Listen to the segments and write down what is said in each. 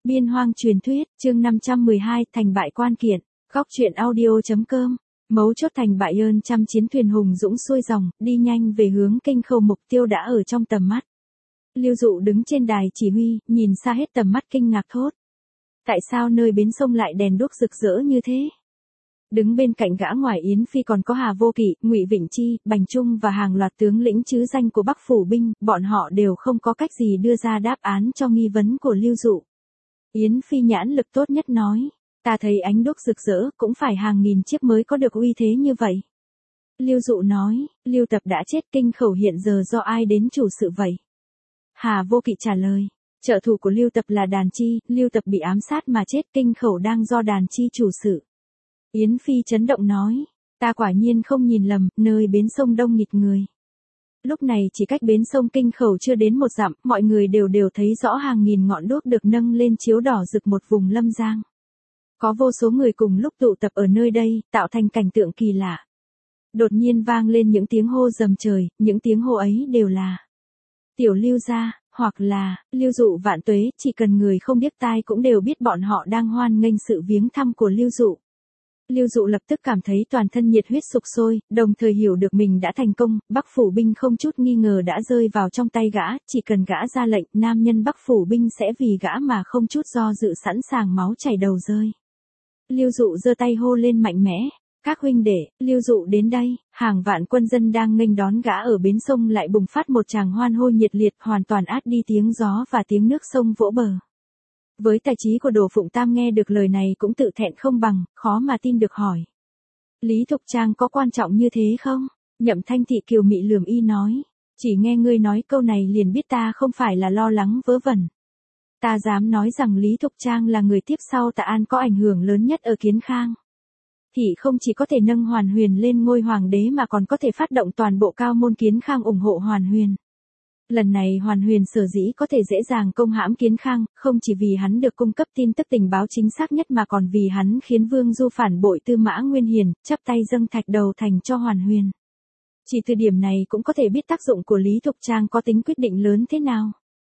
Biên hoang truyền thuyết, chương 512, thành bại quan kiện. Góc truyện audio.com. Mấu chốt thành bại ơn trăm chiến thuyền hùng dũng xuôi dòng, đi nhanh về hướng Kinh Khâu, mục tiêu đã ở trong tầm mắt. Lưu Dụ đứng trên đài chỉ huy, nhìn xa hết tầm mắt kinh ngạc thốt. Tại sao nơi bến sông lại đèn đuốc rực rỡ như thế? Đứng bên cạnh gã ngoài Yến Phi còn có Hà Vô Kỵ, Ngụy Vịnh Chi, Bành Trung và hàng loạt tướng lĩnh chứ danh của Bắc phủ binh, bọn họ đều không có cách gì đưa ra đáp án cho nghi vấn của Lưu Dụ. Yến Phi nhãn lực tốt nhất nói, ta thấy ánh đuốc rực rỡ, cũng phải hàng nghìn chiếc mới có được uy thế như vậy. Lưu Dụ nói, Lưu Tập đã chết, Kinh Khẩu hiện giờ do ai đến chủ sự vậy? Hà Vô Kỵ trả lời, trợ thủ của Lưu Tập là Đàn Chi, Lưu Tập bị ám sát mà chết, Kinh Khẩu đang do Đàn Chi chủ sự. Yến Phi chấn động nói, ta quả nhiên không nhìn lầm, nơi bến sông đông nghịt người. Lúc này chỉ cách bến sông Kinh Khẩu chưa đến một dặm, mọi người đều thấy rõ hàng nghìn ngọn đuốc được nâng lên chiếu đỏ rực một vùng lâm giang. Có vô số người cùng lúc tụ tập ở nơi đây, tạo thành cảnh tượng kỳ lạ. Đột nhiên vang lên những tiếng hô rầm trời, những tiếng hô ấy đều là Tiểu Lưu gia, hoặc là Lưu Dụ vạn tuế, chỉ cần người không biết tai cũng đều biết bọn họ đang hoan nghênh sự viếng thăm của Lưu Dụ. Lưu Dụ lập tức cảm thấy toàn thân nhiệt huyết sục sôi, đồng thời hiểu được mình đã thành công, Bắc phủ binh không chút nghi ngờ đã rơi vào trong tay gã, chỉ cần gã ra lệnh, nam nhân Bắc phủ binh sẽ vì gã mà không chút do dự sẵn sàng máu chảy đầu rơi. Lưu Dụ giơ tay hô lên mạnh mẽ, các huynh đệ, Lưu Dụ đến đây, hàng vạn quân dân đang nghênh đón gã ở bến sông lại bùng phát một tràng hoan hô nhiệt liệt, hoàn toàn át đi tiếng gió và tiếng nước sông vỗ bờ. Với tài trí của Đồ Phụng Tam nghe được lời này cũng tự thẹn không bằng, khó mà tin được hỏi. Lý Thục Trang có quan trọng như thế không? Nhậm Thanh Thị kiều mị lườm y nói, chỉ nghe ngươi nói câu này liền biết ta không phải là lo lắng vớ vẩn. Ta dám nói rằng Lý Thục Trang là người tiếp sau Tạ An có ảnh hưởng lớn nhất ở Kiến Khang. Thị không chỉ có thể nâng Hoàn Huyền lên ngôi hoàng đế mà còn có thể phát động toàn bộ cao môn Kiến Khang ủng hộ Hoàn Huyền. Lần này Hoàn Huyền sở dĩ có thể dễ dàng công hãm Kiến Khang, không chỉ vì hắn được cung cấp tin tức tình báo chính xác nhất mà còn vì hắn khiến Vương Du phản bội Tư Mã Nguyên Hiền, chắp tay dâng thạch đầu thành cho Hoàn Huyền. Chỉ từ điểm này cũng có thể biết tác dụng của Lý Thục Trang có tính quyết định lớn thế nào.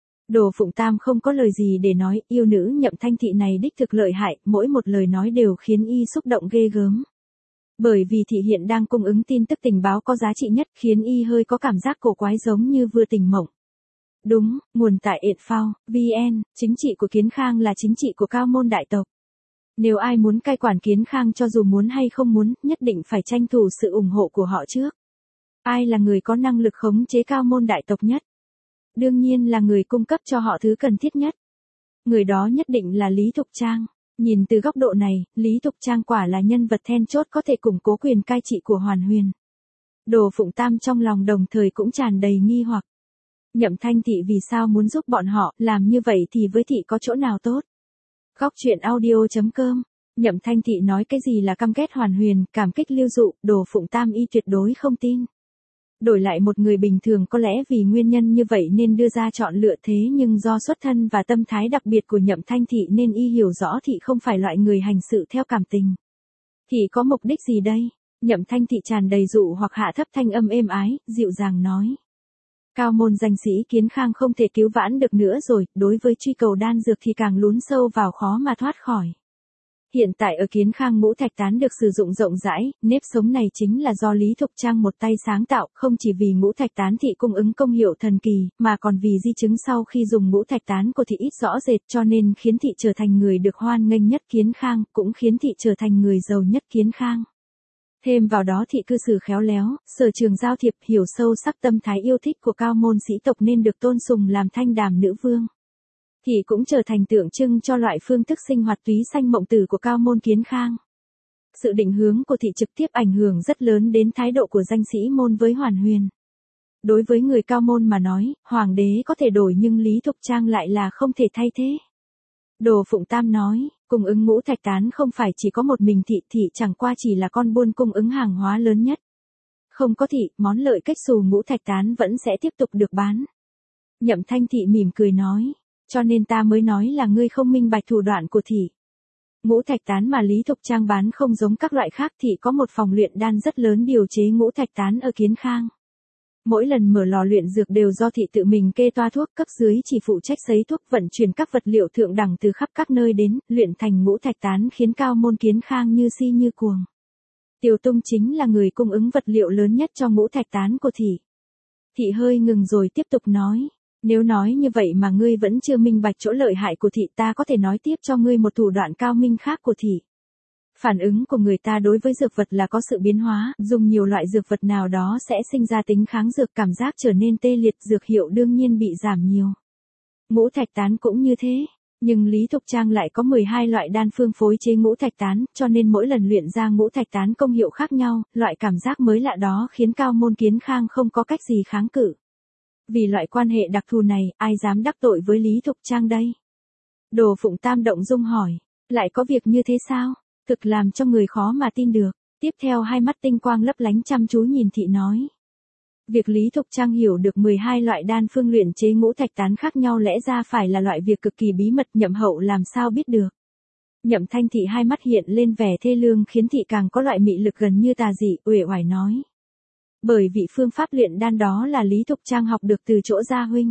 Đồ Phụng Tam không có lời gì để nói, yêu nữ Nhậm Thanh Thị này đích thực lợi hại, mỗi một lời nói đều khiến y xúc động ghê gớm. Bởi vì thị hiện đang cung ứng tin tức tình báo có giá trị nhất, khiến y hơi có cảm giác cổ quái giống như vừa tỉnh mộng. Đúng, nguồn tại @phao vn, chính trị của Kiến Khang là chính trị của cao môn đại tộc. Nếu ai muốn cai quản Kiến Khang cho dù muốn hay không muốn, nhất định phải tranh thủ sự ủng hộ của họ trước. Ai là người có năng lực khống chế cao môn đại tộc nhất? Đương nhiên là người cung cấp cho họ thứ cần thiết nhất. Người đó nhất định là Lý Thục Trang. Nhìn từ góc độ này, Lý Thục Trang quả là nhân vật then chốt có thể củng cố quyền cai trị của Hoàn Huyền. Đồ Phụng Tam trong lòng đồng thời cũng tràn đầy nghi hoặc. Nhậm Thanh Thị vì sao muốn giúp bọn họ, làm như vậy thì với thị có chỗ nào tốt? Góc truyện audio.com. Nhậm Thanh Thị nói cái gì là căm ghét Hoàn Huyền, cảm kích Lưu Dụ, Đồ Phụng Tam y tuyệt đối không tin. Đổi lại một người bình thường có lẽ vì nguyên nhân như vậy nên đưa ra chọn lựa, thế nhưng do xuất thân và tâm thái đặc biệt của Nhậm Thanh Thị nên y hiểu rõ thị không phải loại người hành sự theo cảm tình. Thị có mục đích gì đây? Nhậm Thanh Thị tràn đầy dụ hoặc hạ thấp thanh âm êm ái, dịu dàng nói. Cao môn danh sĩ Kiến Khang không thể cứu vãn được nữa rồi, đối với truy cầu đan dược thì càng lún sâu vào khó mà thoát khỏi. Hiện tại ở Kiến Khang ngũ thạch tán được sử dụng rộng rãi, nếp sống này chính là do Lý Thục Trang một tay sáng tạo, không chỉ vì ngũ thạch tán thị cung ứng công hiệu thần kỳ, mà còn vì di chứng sau khi dùng ngũ thạch tán của thị ít rõ rệt cho nên khiến thị trở thành người được hoan nghênh nhất Kiến Khang, cũng khiến thị trở thành người giàu nhất Kiến Khang. Thêm vào đó thị cư xử khéo léo, sở trường giao thiệp, hiểu sâu sắc tâm thái yêu thích của cao môn sĩ tộc nên được tôn sùng làm thanh đàm nữ vương. Thị cũng trở thành tượng trưng cho loại phương thức sinh hoạt túy xanh mộng tử của cao môn Kiến Khang. Sự định hướng của thị trực tiếp ảnh hưởng rất lớn đến thái độ của danh sĩ môn với Hoàn Huyền. Đối với người cao môn mà nói, hoàng đế có thể đổi nhưng Lý Thục Trang lại là không thể thay thế. Đồ Phụng Tam nói, cung ứng ngũ thạch tán không phải chỉ có một mình thị chẳng qua chỉ là con buôn cung ứng hàng hóa lớn nhất. Không có thị, món lợi cách xù ngũ thạch tán vẫn sẽ tiếp tục được bán. Nhậm Thanh Thị mỉm cười nói. Cho nên ta mới nói là ngươi không minh bạch thủ đoạn của thị. Ngũ thạch tán mà Lý Thục Trang bán không giống các loại khác, thị có một phòng luyện đan rất lớn điều chế ngũ thạch tán ở Kiến Khang. Mỗi lần mở lò luyện dược đều do thị tự mình kê toa thuốc, cấp dưới chỉ phụ trách sấy thuốc, vận chuyển các vật liệu thượng đẳng từ khắp các nơi đến, luyện thành ngũ thạch tán khiến Cao Môn Kiến Khang như si như cuồng. Tiểu Tung chính là người cung ứng vật liệu lớn nhất cho ngũ thạch tán của thị. Thị hơi ngừng rồi tiếp tục nói. Nếu nói như vậy mà ngươi vẫn chưa minh bạch chỗ lợi hại của thị, ta có thể nói tiếp cho ngươi một thủ đoạn cao minh khác của thị. Phản ứng của người ta đối với dược vật là có sự biến hóa, dùng nhiều loại dược vật nào đó sẽ sinh ra tính kháng dược, cảm giác trở nên tê liệt, dược hiệu đương nhiên bị giảm nhiều. Ngũ thạch tán cũng như thế, nhưng Lý Thục Trang lại có 12 loại đan phương phối chế ngũ thạch tán, cho nên mỗi lần luyện ra ngũ thạch tán công hiệu khác nhau, loại cảm giác mới lạ đó khiến Cao Môn Kiến Khang không có cách gì kháng cự. Vì loại quan hệ đặc thù này, ai dám đắc tội với Lý Thục Trang đây? Đồ Phụng Tam động dung hỏi, lại có việc như thế sao? Thực làm cho người khó mà tin được. Tiếp theo hai mắt tinh quang lấp lánh chăm chú nhìn thị nói. Việc Lý Thục Trang hiểu được 12 loại đan phương luyện chế ngũ thạch tán khác nhau lẽ ra phải là loại việc cực kỳ bí mật, Nhậm Hậu làm sao biết được. Nhậm Thanh Thị hai mắt hiện lên vẻ thê lương khiến thị càng có loại mị lực gần như tà dị, uể oải nói. Bởi vì phương pháp luyện đan đó là Lý Thục Trang học được từ chỗ gia huynh.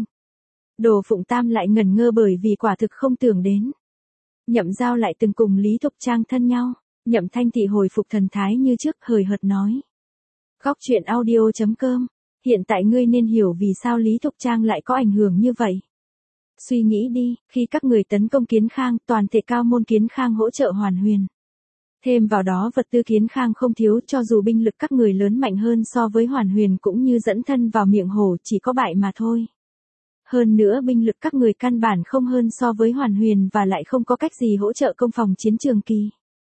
Đồ Phụng Tam lại ngẩn ngơ bởi vì quả thực không tưởng đến. Nhậm Giao lại từng cùng Lý Thục Trang thân nhau. Nhậm Thanh Thị hồi phục thần thái như trước, hời hợt nói. Góc truyện audio.com. Hiện tại ngươi nên hiểu vì sao Lý Thục Trang lại có ảnh hưởng như vậy. Suy nghĩ đi, khi các người tấn công Kiến Khang, toàn thể Cao Môn Kiến Khang hỗ trợ Hoàn Huyền. Thêm vào đó vật tư Kiến Khang không thiếu, cho dù binh lực các người lớn mạnh hơn so với Hoàn Huyền cũng như dẫn thân vào miệng hổ, chỉ có bại mà thôi. Hơn nữa binh lực các người căn bản không hơn so với Hoàn Huyền và lại không có cách gì hỗ trợ công phòng chiến trường kỳ.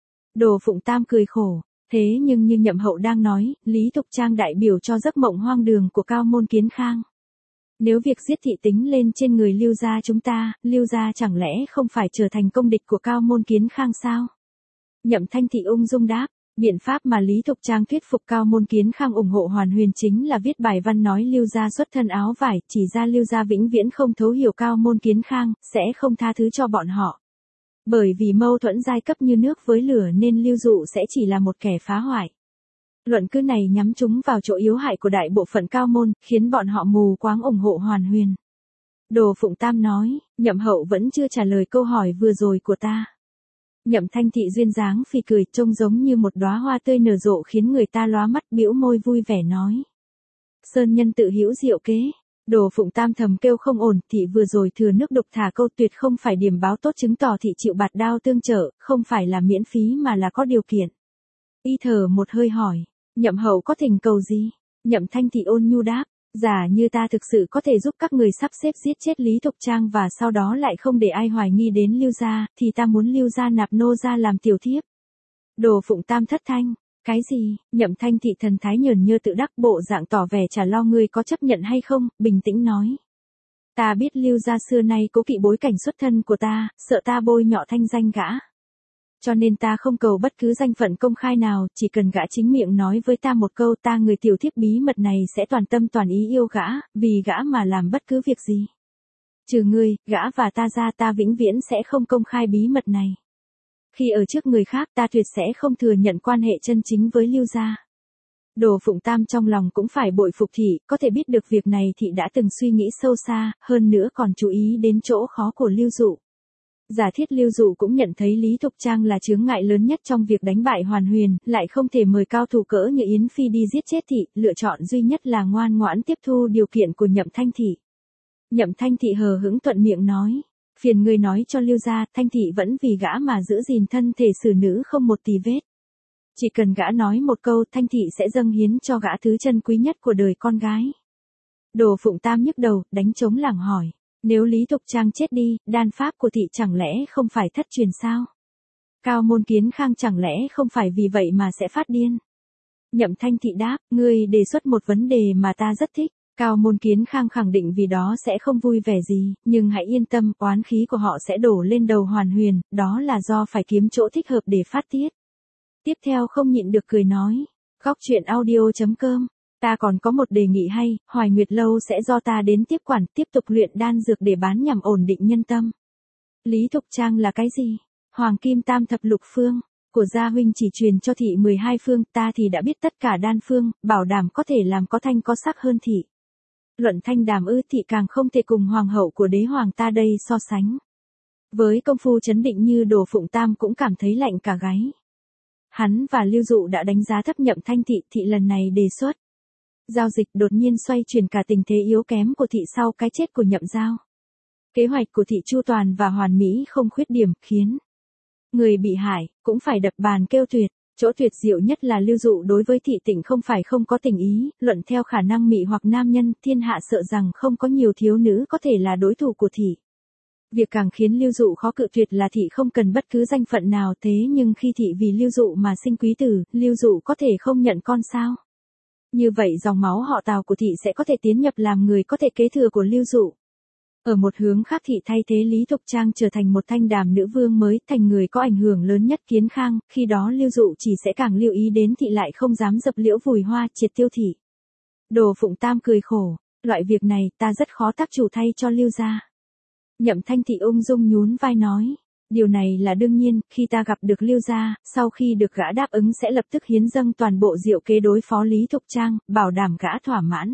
Đồ Phụng Tam cười khổ, thế nhưng như Nhậm Hậu đang nói, Lý Thục Trang đại biểu cho giấc mộng hoang đường của Cao Môn Kiến Khang. Nếu việc giết thị tính lên trên người Lưu gia chúng ta, Lưu gia chẳng lẽ không phải trở thành công địch của Cao Môn Kiến Khang sao? Nhậm Thanh Thị ung dung đáp, biện pháp mà Lý Thục Trang thuyết phục Cao Môn Kiến Khang ủng hộ Hoàn Huyền chính là viết bài văn nói Lưu gia xuất thân áo vải, chỉ ra Lưu gia vĩnh viễn không thấu hiểu Cao Môn Kiến Khang, sẽ không tha thứ cho bọn họ. Bởi vì mâu thuẫn giai cấp như nước với lửa nên Lưu Dụ sẽ chỉ là một kẻ phá hoại. Luận cứ này nhắm chúng vào chỗ yếu hại của đại bộ phận Cao Môn, khiến bọn họ mù quáng ủng hộ Hoàn Huyền. Đồ Phụng Tam nói, Nhậm Hậu vẫn chưa trả lời câu hỏi vừa rồi của ta. Nhậm Thanh Thị duyên dáng phì cười, trông giống như một đóa hoa tươi nở rộ khiến người ta lóa mắt, bĩu môi vui vẻ nói. Sơn nhân tự hữu diệu kế. Đồ Phụng Tam thầm kêu không ổn, thị vừa rồi thừa nước đục thả câu tuyệt không phải điểm báo tốt, chứng tỏ thị chịu bạt đao tương trợ, không phải là miễn phí mà là có điều kiện. Y thở một hơi hỏi, Nhậm Hậu có thỉnh cầu gì? Nhậm Thanh Thị ôn nhu đáp, giả như ta thực sự có thể giúp các người sắp xếp giết chết Lý Thục Trang và sau đó lại không để ai hoài nghi đến Lưu gia, thì ta muốn Lưu gia nạp nô gia làm tiểu thiếp. Đồ Phụng Tam thất thanh, cái gì? Nhậm Thanh Thị thần thái nhởn nhơ tự đắc, bộ dạng tỏ vẻ chả lo ngươi có chấp nhận hay không, bình tĩnh nói. Ta biết Lưu gia xưa nay cố kỵ bối cảnh xuất thân của ta, sợ ta bôi nhọ thanh danh gã. Cho nên ta không cầu bất cứ danh phận công khai nào, chỉ cần gã chính miệng nói với ta một câu, ta người tiểu thiếp bí mật này sẽ toàn tâm toàn ý yêu gã, vì gã mà làm bất cứ việc gì. Trừ ngươi, gã và ta ra, ta vĩnh viễn sẽ không công khai bí mật này. Khi ở trước người khác, ta tuyệt sẽ không thừa nhận quan hệ chân chính với Lưu gia. Đồ Phụng Tam trong lòng cũng phải bội phục thị, có thể biết được việc này thị đã từng suy nghĩ sâu xa, hơn nữa còn chú ý đến chỗ khó của Lưu Dụ. Giả thiết Lưu Dụ cũng nhận thấy Lý Thục Trang là chướng ngại lớn nhất trong việc đánh bại Hoàn Huyền, lại không thể mời cao thủ cỡ như Yến Phi đi giết chết thị, lựa chọn duy nhất là ngoan ngoãn tiếp thu điều kiện của Nhậm Thanh Thị. Nhậm Thanh Thị hờ hững thuận miệng nói, phiền người nói cho Lưu gia, Thanh Thị vẫn vì gã mà giữ gìn thân thể xử nữ không một tì vết. Chỉ cần gã nói một câu, Thanh Thị sẽ dâng hiến cho gã thứ chân quý nhất của đời con gái. Đồ Phụng Tam nhức đầu, đánh trống lảng hỏi. Nếu Lý Thục Trang chết đi, đan pháp của thị chẳng lẽ không phải thất truyền sao? Cao Môn Kiến Khang chẳng lẽ không phải vì vậy mà sẽ phát điên? Nhậm Thanh Thị đáp, ngươi đề xuất một vấn đề mà ta rất thích. Cao Môn Kiến Khang khẳng định vì đó sẽ không vui vẻ gì, nhưng hãy yên tâm, oán khí của họ sẽ đổ lên đầu Hoàn Huyền, đó là do phải kiếm chỗ thích hợp để phát tiết. Tiếp theo không nhịn được cười nói, góc truyện audio.com. Ta còn có một đề nghị hay, Hoài Nguyệt Lâu sẽ do ta đến tiếp quản, tiếp tục luyện đan dược để bán nhằm ổn định nhân tâm. Lý Thục Trang là cái gì? Hoàng kim tam thập lục phương. Của gia huynh chỉ truyền cho thị 12 phương, ta thì đã biết tất cả đan phương, bảo đảm có thể làm có thanh có sắc hơn thị. Luận thanh đàm thị càng không thể cùng hoàng hậu của đế hoàng ta đây so sánh. Với công phu chấn định như Đồ Phụng Tam cũng cảm thấy lạnh cả gáy. Hắn và Lưu Dụ đã đánh giá thấp Nhậm Thanh thị lần này đề xuất. Giao dịch đột nhiên xoay chuyển cả tình thế yếu kém của thị sau cái chết của Nhậm Giao. Kế hoạch của thị chu toàn và hoàn mỹ không khuyết điểm, khiến người bị hại cũng phải đập bàn kêu tuyệt. Chỗ tuyệt diệu nhất là Lưu Dụ đối với thị tịnh không phải không có tình ý, luận theo khả năng mị hoặc nam nhân, thiên hạ sợ rằng không có nhiều thiếu nữ có thể là đối thủ của thị. Việc càng khiến Lưu Dụ khó cự tuyệt là thị không cần bất cứ danh phận nào, thế nhưng khi thị vì Lưu Dụ mà sinh quý tử, Lưu Dụ có thể không nhận con sao? Như vậy dòng máu họ Tào của thị sẽ có thể tiến nhập làm người có thể kế thừa của Lưu Dụ. Ở một hướng khác thị thay thế Lý Thục Trang trở thành một thanh đàm nữ vương mới, thành người có ảnh hưởng lớn nhất Kiến Khang, khi đó Lưu Dụ chỉ sẽ càng lưu ý đến thị lại không dám dập liễu vùi hoa triệt tiêu thị. Đồ Phụng Tam cười khổ, loại việc này ta rất khó tác chủ thay cho Lưu gia. Nhậm Thanh thị ung dung nhún vai nói, điều này là đương nhiên, khi ta gặp được Lưu gia, sau khi được gã đáp ứng sẽ lập tức hiến dâng toàn bộ diệu kế đối phó Lý Thục Trang, bảo đảm gã thỏa mãn.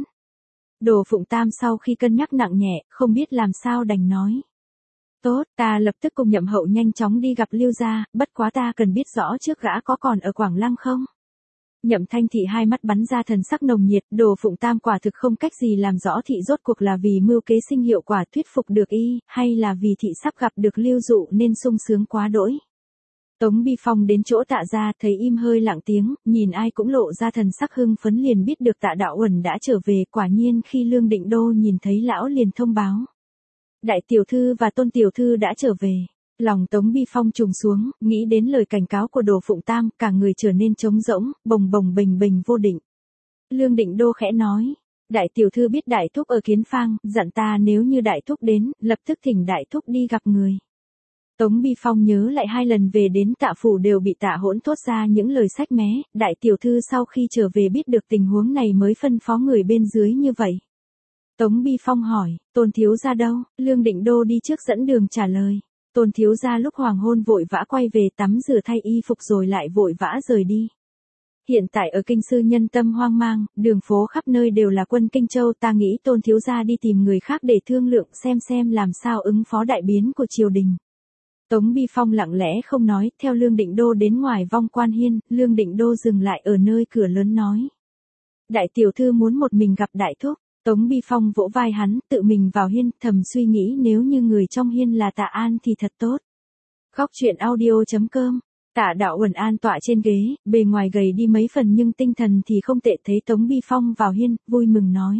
Đồ Phụng Tam sau khi cân nhắc nặng nhẹ, không biết làm sao đành nói. Tốt, ta lập tức cùng Nhậm hậu nhanh chóng đi gặp Lưu gia, bất quá ta cần biết rõ trước gã có còn ở Quảng Lăng không? Nhậm Thanh thị hai mắt bắn ra thần sắc nồng nhiệt, Đồ Phụng Tam quả thực không cách gì làm rõ thị rốt cuộc là vì mưu kế sinh hiệu quả thuyết phục được y, hay là vì thị sắp gặp được Lưu Dụ nên sung sướng quá đỗi. Tống Bi Phong đến chỗ Tạ gia, thấy im hơi lặng tiếng, nhìn ai cũng lộ ra thần sắc hưng phấn, liền biết được Tạ Đạo Uẩn đã trở về. Quả nhiên khi Lương Định Đô nhìn thấy lão liền thông báo, đại tiểu thư và Tôn tiểu thư đã trở về. Lòng Tống Bi Phong trùng xuống, nghĩ đến lời cảnh cáo của Đồ Phụng Tam, cả người trở nên trống rỗng, bồng bồng bềnh bềnh vô định. Lương Định Đô khẽ nói, đại tiểu thư biết đại thúc ở Kiến Phang, dặn ta nếu như đại thúc đến, lập tức thỉnh đại thúc đi gặp người. Tống Bi Phong nhớ lại 2 lần về đến Tạ phủ đều bị Tạ Hỗn thốt ra những lời sách mé, đại tiểu thư sau khi trở về biết được tình huống này mới phân phó người bên dưới như vậy. Tống Bi Phong hỏi, Tôn thiếu gia đâu? Lương Định Đô đi trước dẫn đường trả lời. Tôn thiếu gia lúc hoàng hôn vội vã quay về tắm rửa thay y phục rồi lại vội vã rời đi. Hiện tại ở kinh sư nhân tâm hoang mang, đường phố khắp nơi đều là quân Kinh Châu, ta nghĩ Tôn thiếu gia đi tìm người khác để thương lượng xem làm sao ứng phó đại biến của triều đình. Tống Bi Phong lặng lẽ không nói, theo Lương Định Đô đến ngoài vong quan hiên, Lương Định Đô dừng lại ở nơi cửa lớn nói. Đại tiểu thư muốn một mình gặp đại thúc. Tống Bi Phong vỗ vai hắn, tự mình vào hiên, thầm suy nghĩ nếu như người trong hiên là Tạ An thì thật tốt. Góc truyện audio.com. Tạ Đạo Uẩn an tọa trên ghế, bề ngoài gầy đi mấy phần nhưng tinh thần thì không tệ, thấy Tống Bi Phong vào hiên, vui mừng nói.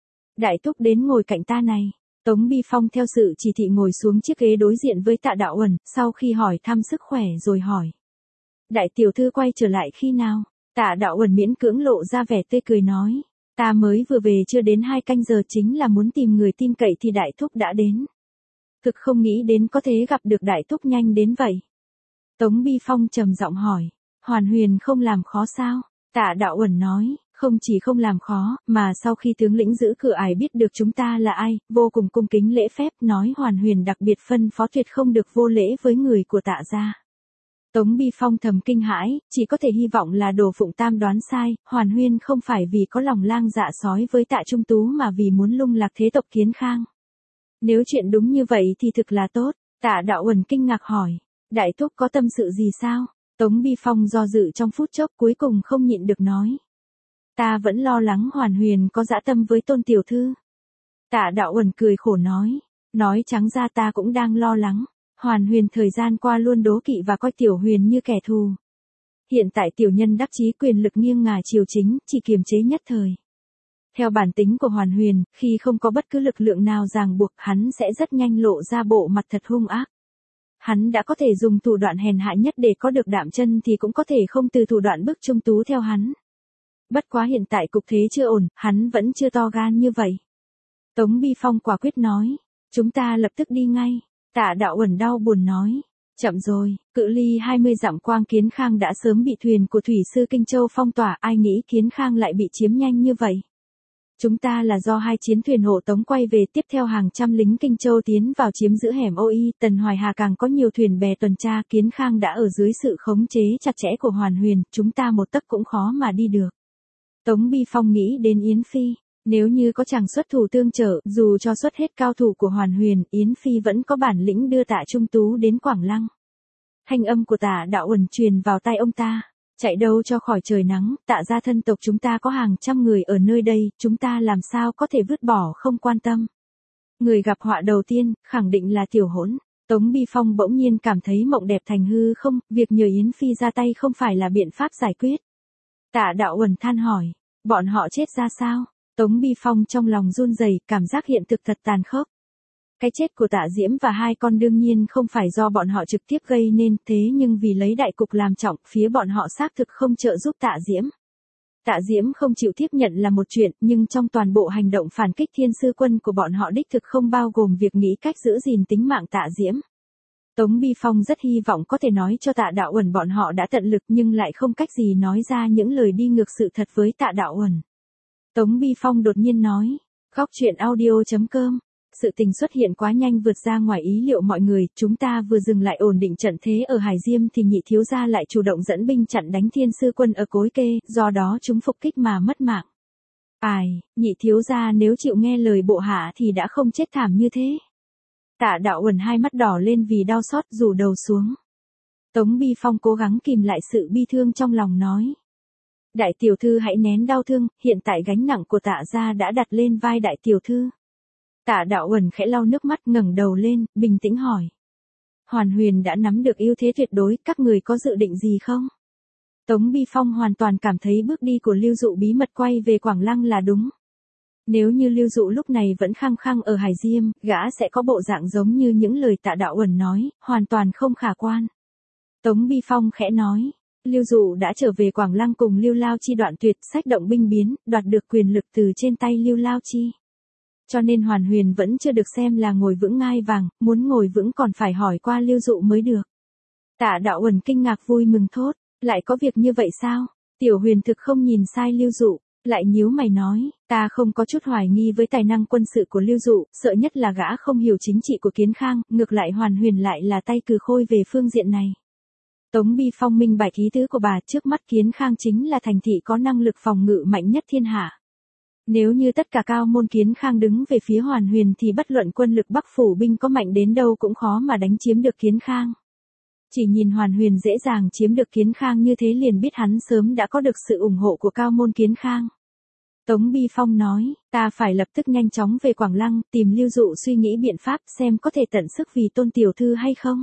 Đại thúc đến ngồi cạnh ta này. Tống Bi Phong theo sự chỉ thị ngồi xuống chiếc ghế đối diện với Tạ Đạo Uẩn, sau khi hỏi thăm sức khỏe rồi hỏi. Đại tiểu thư quay trở lại khi nào? Tạ Đạo Uẩn miễn cưỡng lộ ra vẻ tươi cười nói. Ta mới vừa về chưa đến 2 canh giờ, chính là muốn tìm người tin cậy thì đại thúc đã đến. Thực không nghĩ đến có thể gặp được đại thúc nhanh đến vậy. Tống Bi Phong trầm giọng hỏi, Hoàn Huyền không làm khó sao? Tạ Đạo Uẩn nói, không chỉ không làm khó, mà sau khi tướng lĩnh giữ cửa ải biết được chúng ta là ai, vô cùng cung kính lễ phép, nói Hoàn Huyền đặc biệt phân phó tuyệt không được vô lễ với người của Tạ gia. Tống Bi Phong thầm kinh hãi, chỉ có thể hy vọng là Đồ Phụng Tam đoán sai, Hoàn Huyên không phải vì có lòng lang dạ sói với Tạ Trung Tú mà vì muốn lung lạc thế tộc Kiến Khang. Nếu chuyện đúng như vậy thì thực là tốt. Tạ Đạo Uẩn kinh ngạc hỏi, đại thúc có tâm sự gì sao? Tống Bi Phong do dự trong phút chốc cuối cùng không nhịn được nói. Ta vẫn lo lắng Hoàn Huyền có dã tâm với Tôn tiểu thư. Tạ Đạo Uẩn cười khổ nói trắng ra ta cũng đang lo lắng. Hoàn Huyền thời gian qua luôn đố kỵ và coi Tiểu Huyền như kẻ thù. Hiện tại tiểu nhân đắc chí quyền lực nghiêng ngả triều chính, chỉ kiềm chế nhất thời. Theo bản tính của Hoàn Huyền, khi không có bất cứ lực lượng nào ràng buộc, hắn sẽ rất nhanh lộ ra bộ mặt thật hung ác. Hắn đã có thể dùng thủ đoạn hèn hạ nhất để có được Đạm Chân thì cũng có thể không từ thủ đoạn bức Trung Tú theo hắn. Bất quá hiện tại cục thế chưa ổn, hắn vẫn chưa to gan như vậy. Tống Bi Phong quả quyết nói, chúng ta lập tức đi ngay. Tạ Đạo Uẩn đau buồn nói, chậm rồi, cự ly 20 dặm Quang Kiến Khang đã sớm bị thuyền của thủy sư Kinh Châu phong tỏa, ai nghĩ Kiến Khang lại bị chiếm nhanh như vậy. Chúng ta là do 2 chiến thuyền hộ tống quay về, tiếp theo hàng trăm lính Kinh Châu tiến vào chiếm giữ hẻm OI, Tần Hoài Hà càng có nhiều thuyền bè tuần tra, Kiến Khang đã ở dưới sự khống chế chặt chẽ của Hoàn Huyền, chúng ta một tấc cũng khó mà đi được. Tống Bi Phong nghĩ đến Yến Phi, nếu như có chàng xuất thủ tương trợ, dù cho xuất hết cao thủ của Hoàn Huyền, Yến Phi vẫn có bản lĩnh đưa Tạ Trung Tú đến Quảng Lăng. Thanh âm của Tạ Đạo Uẩn truyền vào tai ông ta. Chạy đâu cho khỏi trời nắng, Tạ gia thân tộc chúng ta có hàng trăm người ở nơi đây, chúng ta làm sao có thể vứt bỏ không quan tâm. Người gặp họa đầu tiên, khẳng định là Tiểu Hỗn. Tống Bi Phong bỗng nhiên cảm thấy mộng đẹp thành hư không, việc nhờ Yến Phi ra tay không phải là biện pháp giải quyết. Tạ Đạo Uẩn than hỏi, bọn họ chết ra sao? Tống Bi Phong trong lòng run rẩy, cảm giác hiện thực thật tàn khốc. Cái chết của Tạ Diễm và 2 con đương nhiên không phải do bọn họ trực tiếp gây nên, thế nhưng vì lấy đại cục làm trọng, phía bọn họ xác thực không trợ giúp Tạ Diễm. Tạ Diễm không chịu tiếp nhận là một chuyện, nhưng trong toàn bộ hành động phản kích Thiên Sư Quân của bọn họ đích thực không bao gồm việc nghĩ cách giữ gìn tính mạng Tạ Diễm. Tống Bi Phong rất hy vọng có thể nói cho Tạ Đạo Uẩn bọn họ đã tận lực nhưng lại không cách gì nói ra những lời đi ngược sự thật với Tạ Đạo Uẩn. Tống Bi Phong đột nhiên nói, góc truyện audio.com. Sự tình xuất hiện quá nhanh vượt ra ngoài ý liệu mọi người, chúng ta vừa dừng lại ổn định trận thế ở Hải Diêm thì Nhị thiếu gia lại chủ động dẫn binh chặn đánh Thiên Sư Quân ở Cối Kê, do đó chúng phục kích mà mất mạng. Ai, Nhị thiếu gia nếu chịu nghe lời bộ hạ thì đã không chết thảm như thế. Tạ Đạo Uẩn hai mắt đỏ lên vì đau xót, rủ đầu xuống. Tống Bi Phong cố gắng kìm lại sự bi thương trong lòng nói. Đại tiểu thư hãy nén đau thương, hiện tại gánh nặng của Tạ gia đã đặt lên vai đại tiểu thư. Tạ Đạo Uẩn khẽ lau nước mắt ngẩng đầu lên, bình tĩnh hỏi. Hoàn Huyền đã nắm được ưu thế tuyệt đối, các người có dự định gì không? Tống Bi Phong hoàn toàn cảm thấy bước đi của Lưu Dụ bí mật quay về Quảng Lăng là đúng. Nếu như Lưu Dụ lúc này vẫn khăng khăng ở Hải Diêm, gã sẽ có bộ dạng giống như những lời Tạ Đạo Uẩn nói, hoàn toàn không khả quan. Tống Bi Phong khẽ nói, Lưu Dụ đã trở về Quảng Lăng cùng Lưu Lao Chi đoạn tuyệt, sách động binh biến, đoạt được quyền lực từ trên tay Lưu Lao Chi. Cho nên Hoàn Huyền vẫn chưa được xem là ngồi vững ngai vàng, muốn ngồi vững còn phải hỏi qua Lưu Dụ mới được. Tạ Đạo Uẩn kinh ngạc vui mừng thốt, lại có việc như vậy sao? Tiểu Huyền thực không nhìn sai Lưu Dụ, lại nhíu mày nói, ta không có chút hoài nghi với tài năng quân sự của Lưu Dụ, sợ nhất là gã không hiểu chính trị của Kiến Khang, ngược lại Hoàn Huyền lại là tay cừ khôi về phương diện này. Tống Bi Phong minh bạch ý tứ của bà, trước mắt Kiến Khang chính là thành thị có năng lực phòng ngự mạnh nhất thiên hạ. Nếu như tất cả cao môn Kiến Khang đứng về phía Hoàn Huyền thì bất luận quân lực Bắc phủ binh có mạnh đến đâu cũng khó mà đánh chiếm được Kiến Khang. Chỉ nhìn Hoàn Huyền dễ dàng chiếm được Kiến Khang như thế liền biết hắn sớm đã có được sự ủng hộ của cao môn Kiến Khang. Tống Bi Phong nói, ta phải lập tức nhanh chóng về Quảng Lăng, tìm Lưu Dụ suy nghĩ biện pháp xem có thể tận sức vì Tôn tiểu thư hay không.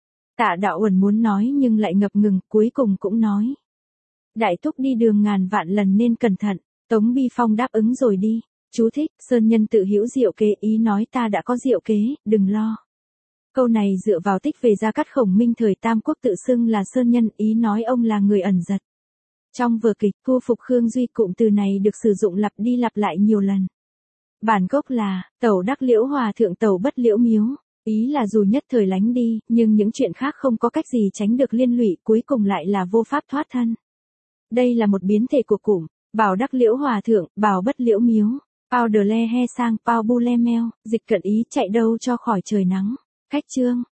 Tạ Đạo Uẩn muốn nói nhưng lại ngập ngừng, cuối cùng cũng nói. Đại thúc đi đường ngàn vạn lần nên cẩn thận. Tống Bi Phong đáp ứng rồi đi. Chú thích, Sơn Nhân tự hữu diệu kế, ý nói ta đã có diệu kế, đừng lo. Câu này dựa vào tích về Gia Cát Khổng Minh thời Tam Quốc tự xưng là Sơn Nhân, ý nói ông là người ẩn giật. Trong vở kịch Thu Phục Khương Duy, cụm từ này được sử dụng lặp đi lặp lại nhiều lần. Bản gốc là, tẩu đắc liễu hòa thượng tẩu bất liễu miếu. Ý là dù nhất thời lánh đi, nhưng những chuyện khác không có cách gì tránh được liên lụy, cuối cùng lại là vô pháp thoát thân. Đây là một biến thể của cụm. Bảo đắc liễu hòa thượng, bảo bất liễu miếu. Pao đờ le he sang, pao bu le meo, dịch cận ý chạy đâu cho khỏi trời nắng. Cách chương.